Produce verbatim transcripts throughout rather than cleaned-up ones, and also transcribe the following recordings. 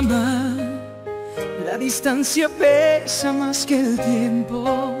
amar. La distancia pesa más que el tiempo.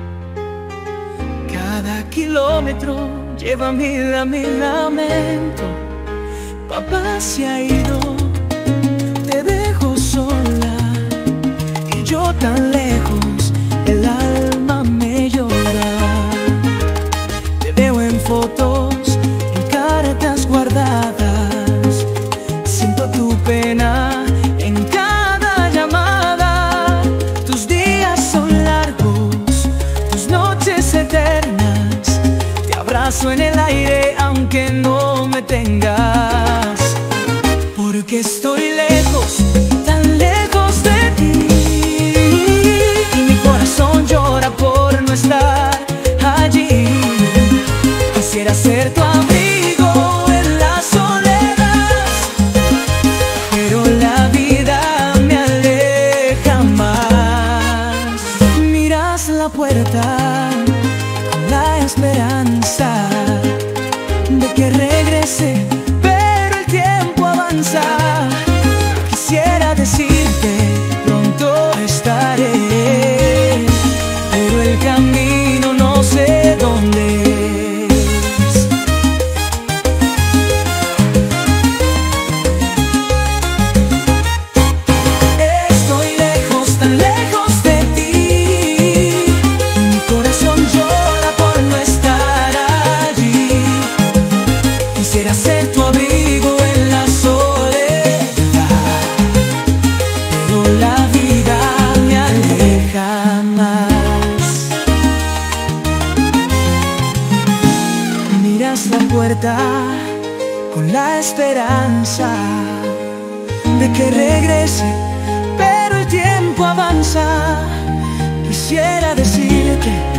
Cada kilómetro lleva mil a mi lamento. Papá se ha ido, te dejo sola, y yo tan lejos, el alma me llora. Te veo en fotos, en cartas guardadas, siento tu pena en cada llamada. Tus días son largos, tus noches eternas. Te abrazo en el aire aunque no me tengas, porque estoy lejos, tan lejos de ti, y mi corazón llora por no estar allí. Quisiera ser tu amigo en la soledad, pero la vida me aleja más. Miras la puerta con la esperanza de que regrese, pero el tiempo avanza. Quisiera decirte pronto estaré, pero el camino no sé dónde es. Estoy lejos, tan lejos de ti, mi corazón llora por no estar allí. Quisiera ser tu amigo en la soledad, pero la vida me aleja más. Miras la puerta con la esperanza de que regrese, pero el tiempo avanza. Quisiera decirte